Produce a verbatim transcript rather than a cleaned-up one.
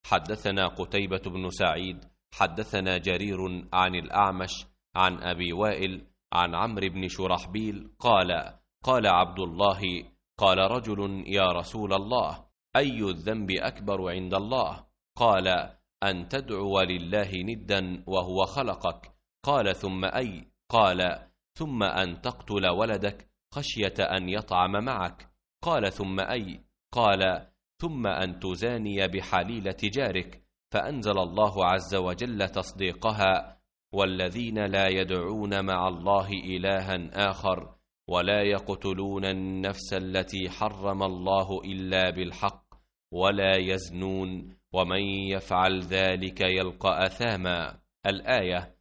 حدثنا قتيبة بن سعيد حدثنا جرير عن الأعمش عن أبي وائل عن عمرو بن شرحبيل قال قال عبد الله قال رجل يا رسول الله أي الذنب أكبر عند الله؟ قال أن تدعو لله ندا وهو خلقك. قال ثم أي؟ قال ثم أن تقتل ولدك خشية أن يطعم معك. قال ثم أي؟ قال ثم أن تزاني بحليلة جارك. فأنزل الله عز وجل تصديقها: والذين لا يدعون مع الله إلها آخر ولا يقتلون النفس التي حرم الله إلا بالحق ولا يزنون ومن يفعل ذلك يلقى أثاما. الآية.